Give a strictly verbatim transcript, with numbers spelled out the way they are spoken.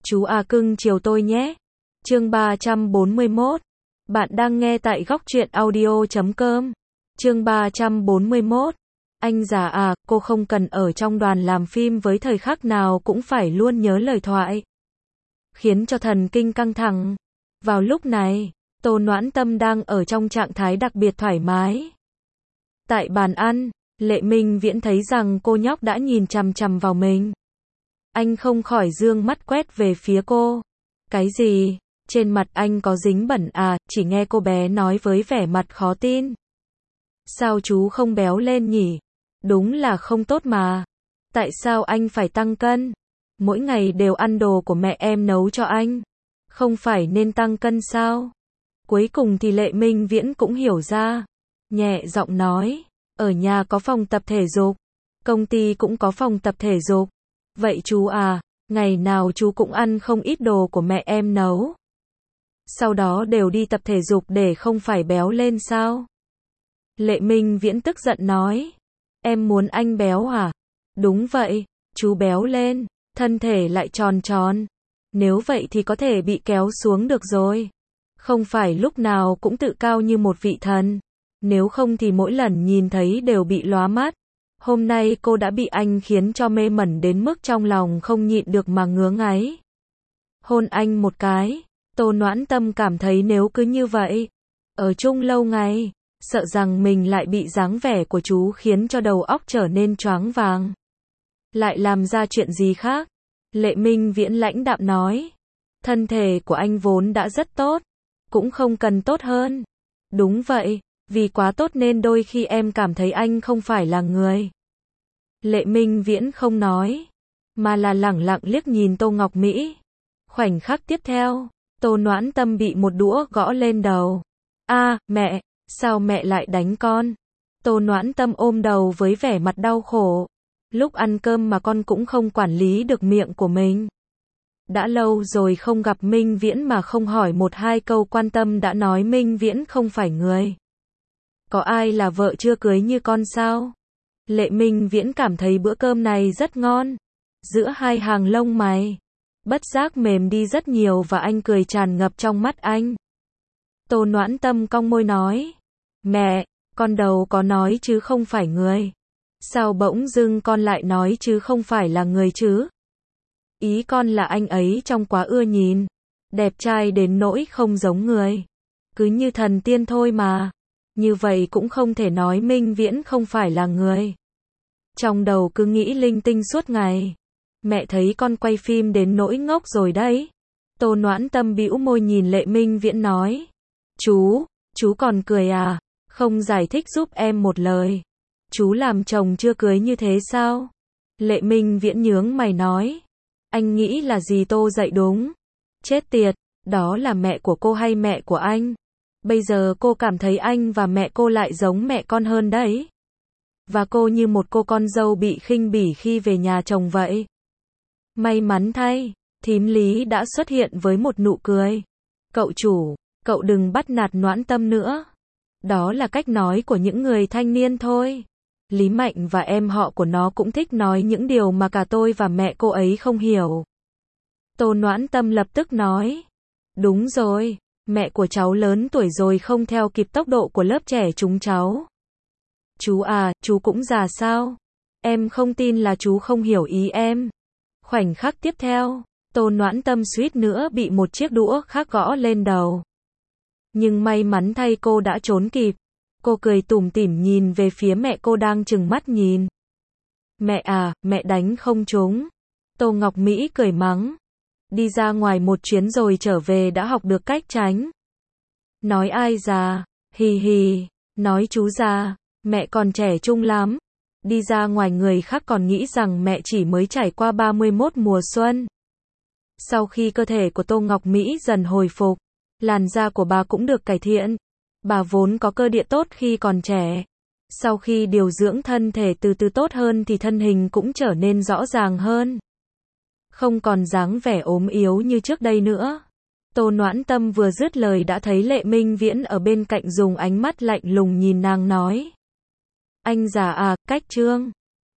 Chú à cưng chiều tôi nhé. Chương ba trăm bốn mươi mốt. Bạn đang nghe tại góc truyện audio chấm com. Chương ba trăm bốn mươi mốt. Anh già à, cô không cần ở trong đoàn làm phim với thời khắc nào cũng phải luôn nhớ lời thoại. Khiến cho thần kinh căng thẳng. Vào lúc này, Tô Noãn Tâm đang ở trong trạng thái đặc biệt thoải mái. Tại bàn ăn, Lệ Minh Viễn thấy rằng cô nhóc đã nhìn chằm chằm vào mình. Anh không khỏi dương mắt quét về phía cô. Cái gì? Trên mặt anh có dính bẩn à? Chỉ nghe cô bé nói với vẻ mặt khó tin. Sao chú không béo lên nhỉ? Đúng là không tốt mà. Tại sao anh phải tăng cân? Mỗi ngày đều ăn đồ của mẹ em nấu cho anh. Không phải nên tăng cân sao? Cuối cùng thì Lệ Minh Viễn cũng hiểu ra. Nhẹ giọng nói, ở nhà có phòng tập thể dục, công ty cũng có phòng tập thể dục. Vậy chú à, ngày nào chú cũng ăn không ít đồ của mẹ em nấu. Sau đó đều đi tập thể dục để không phải béo lên sao? Lệ Minh Viễn tức giận nói, em muốn anh béo à? Đúng vậy, chú béo lên, thân thể lại tròn tròn. Nếu vậy thì có thể bị kéo xuống được rồi. Không phải lúc nào cũng tự cao như một vị thần. Nếu không thì mỗi lần nhìn thấy đều bị lóa mắt. Hôm nay cô đã bị anh khiến cho mê mẩn đến mức trong lòng không nhịn được mà ngứa ngáy. Hôn anh một cái, Tô Noãn Tâm cảm thấy nếu cứ như vậy, ở chung lâu ngày, sợ rằng mình lại bị dáng vẻ của chú khiến cho đầu óc trở nên choáng váng. Lại làm ra chuyện gì khác? Lệ Minh Viễn lãnh đạm nói, thân thể của anh vốn đã rất tốt, cũng không cần tốt hơn. Đúng vậy, vì quá tốt nên đôi khi em cảm thấy anh không phải là người. Lệ Minh Viễn không nói, mà là lẳng lặng liếc nhìn Tô Ngọc Mỹ. Khoảnh khắc tiếp theo, Tô Noãn Tâm bị một đũa gõ lên đầu. A, mẹ, sao mẹ lại đánh con? Tô Noãn Tâm ôm đầu với vẻ mặt đau khổ. Lúc ăn cơm mà con cũng không quản lý được miệng của mình. Đã lâu rồi không gặp Minh Viễn mà không hỏi một hai câu quan tâm đã nói Minh Viễn không phải người. Có ai là vợ chưa cưới như con sao? Lệ Minh Viễn cảm thấy bữa cơm này rất ngon. Giữa hai hàng lông mày, bất giác mềm đi rất nhiều và anh cười tràn ngập trong mắt anh. Tô Noãn Tâm cong môi nói, mẹ, con đầu có nói chứ không phải người. Sao bỗng dưng con lại nói chứ không phải là người chứ? Ý con là anh ấy trong quá ưa nhìn, đẹp trai đến nỗi không giống người. Cứ như thần tiên thôi mà. Như vậy cũng không thể nói Minh Viễn không phải là người. Trong đầu cứ nghĩ linh tinh suốt ngày. Mẹ thấy con quay phim đến nỗi ngốc rồi đấy. Tô Noãn Tâm bĩu môi nhìn Lệ Minh Viễn nói. Chú, chú còn cười à? Không giải thích giúp em một lời. Chú làm chồng chưa cưới như thế sao? Lệ Minh Viễn nhướng mày nói. Anh nghĩ là gì Tô dạy đúng? Chết tiệt, đó là mẹ của cô hay mẹ của anh? Bây giờ cô cảm thấy anh và mẹ cô lại giống mẹ con hơn đấy. Và cô như một cô con dâu bị khinh bỉ khi về nhà chồng vậy. May mắn thay, thím Lý đã xuất hiện với một nụ cười. Cậu chủ, cậu đừng bắt nạt Noãn Tâm nữa. Đó là cách nói của những người thanh niên thôi. Lý Mạnh và em họ của nó cũng thích nói những điều mà cả tôi và mẹ cô ấy không hiểu. Tô Noãn Tâm lập tức nói. Đúng rồi, mẹ của cháu lớn tuổi rồi không theo kịp tốc độ của lớp trẻ chúng cháu. Chú à, chú cũng già sao? Em không tin là chú không hiểu ý em. Khoảnh khắc tiếp theo, Tô Noãn Tâm suýt nữa bị một chiếc đũa khác gõ lên đầu. Nhưng may mắn thay cô đã trốn kịp. Cô cười tủm tỉm nhìn về phía mẹ cô đang trừng mắt nhìn. Mẹ à, mẹ đánh không trúng. Tô Ngọc Mỹ cười mắng. Đi ra ngoài một chuyến rồi trở về đã học được cách tránh. Nói ai già, hì hì, nói chú già, mẹ còn trẻ trung lắm. Đi ra ngoài người khác còn nghĩ rằng mẹ chỉ mới trải qua ba mươi mốt mùa xuân. Sau khi cơ thể của Tô Ngọc Mỹ dần hồi phục, làn da của bà cũng được cải thiện. Bà vốn có cơ địa tốt khi còn trẻ. Sau khi điều dưỡng thân thể từ từ tốt hơn thì thân hình cũng trở nên rõ ràng hơn. Không còn dáng vẻ ốm yếu như trước đây nữa. Tô Noãn Tâm vừa dứt lời đã thấy Lệ Minh Viễn ở bên cạnh dùng ánh mắt lạnh lùng nhìn nàng nói. Anh già à, cách trương.